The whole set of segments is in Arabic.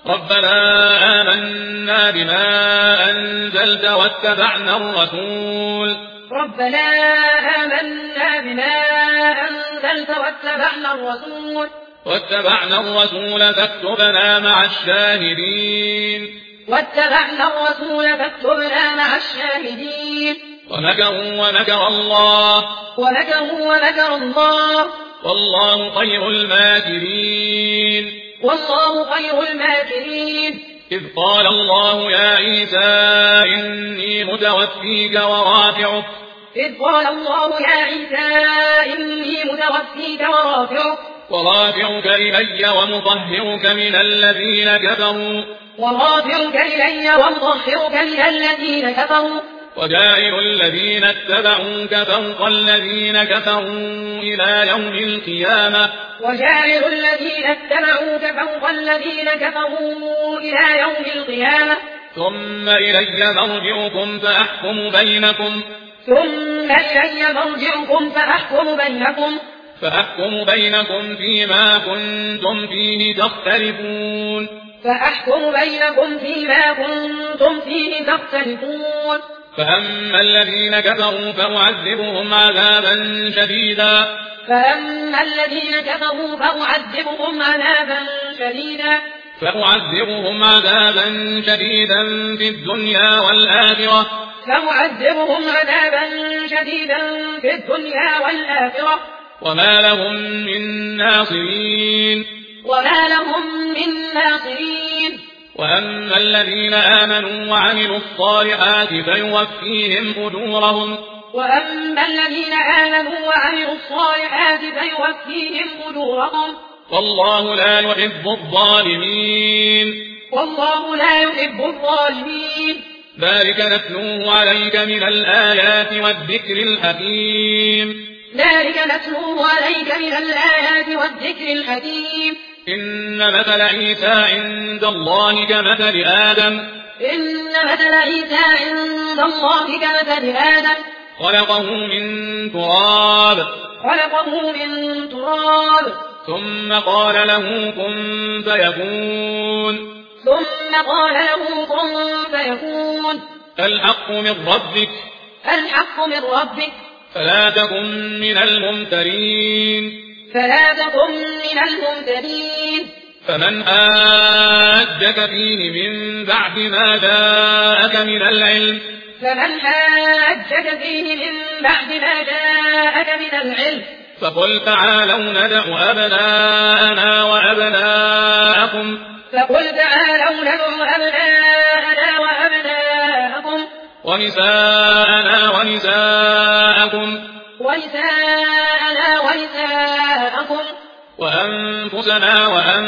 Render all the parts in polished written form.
ربنا آمنا بما أنزلت واتبعنا الرسول ربنا آمنا بما أنزلت واتبعنا الرسول فاكتبنا مع الشاهدين ومكروا ومكر الله والله خير الماكرين إذ قال الله يا عيسى إني متوفيك ورافعك إلي ومطهرك من الذين كفروا وجاعل الذين اتبعوك فوق الذين كفروا إلى يوم القيامة ثم إلي مرجعكم فأحكم بينكم فيما كنتم فيه تختلفون فأما الذين كفروا فأعذبهم عذابا شديدا في الدنيا والآخرة وما لهم من ناصرين وأما الذين آمنوا وعملوا الصالحات فيوفيهم أجورهم والله لا يحب الظالمين ذلك نتلوه عليك من الآيات والذكر الحكيم إن مثل عيسى عند الله كمثل آدم خلقه من تراب ثم قال له كن فيكون الحق من ربك فلا تكن من الممترين فمن حاجك فيه من بعد ما جاءك من العلم فقل تعالوا ندع أبناءنا وأبناءكم ونساءنا ونساءكم وأنفسنا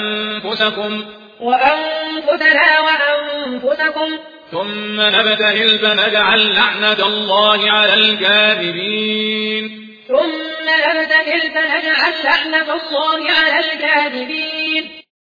وأنفسكم ثم نبتهل فنجعل لعنة الله على الكاذبين